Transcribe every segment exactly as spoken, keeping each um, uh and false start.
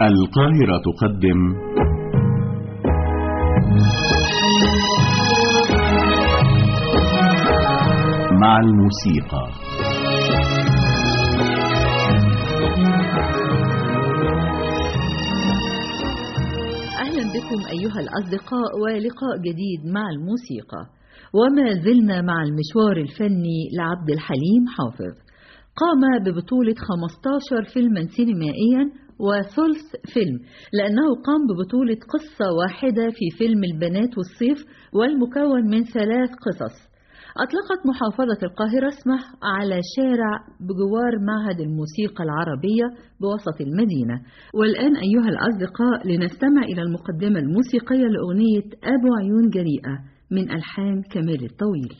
القاهرة تقدم مع الموسيقى. أهلا بكم أيها الأصدقاء ولقاء جديد مع الموسيقى، وما زلنا مع المشوار الفني لعبد الحليم حافظ. قام ببطولة خمسة عشر فيلما سينمائيا وثلث فيلم، لأنه قام ببطولة قصة واحدة في فيلم البنات والصيف والمكون من ثلاث قصص. أطلقت محافظة القاهرة اسمه على شارع بجوار معهد الموسيقى العربية بوسط المدينة. والآن أيها الأصدقاء لنستمع إلى المقدمة الموسيقية لأغنية أبو عيون جريئة من ألحان كمال الطويل.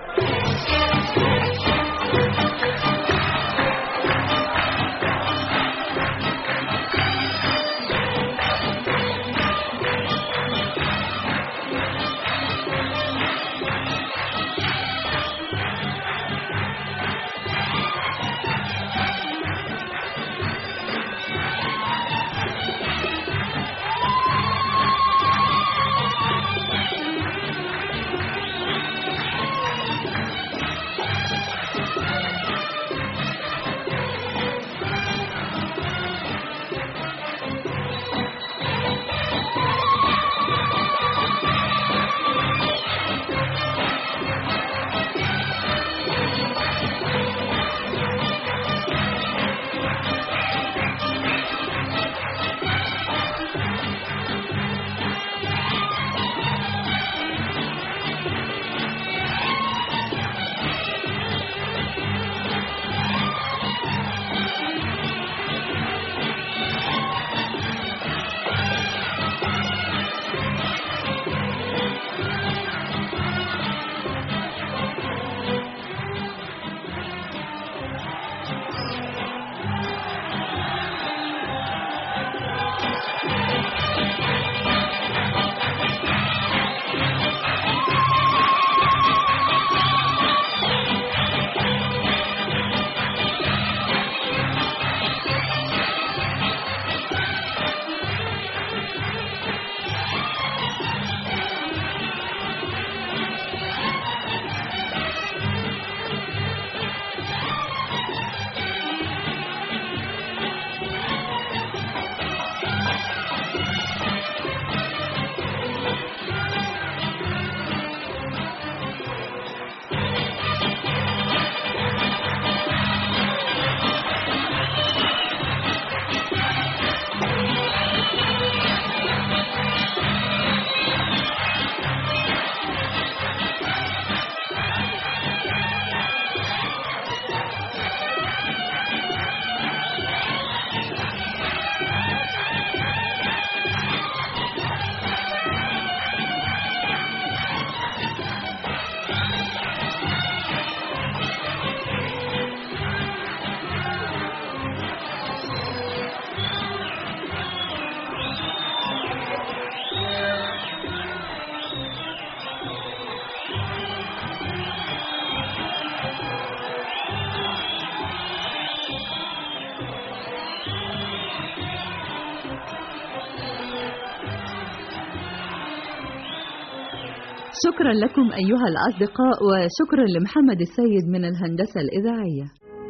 شكرا لكم أيها الأصدقاء، وشكرا لمحمد السيد من الهندسة الإذاعية.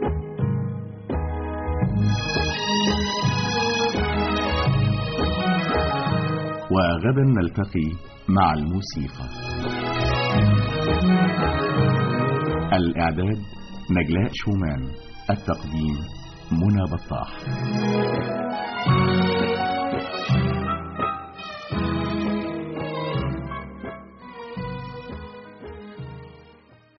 وغدا نلتقي مع الموسيقى. الإعداد نجلاء شومان، التقديم منى بطاح.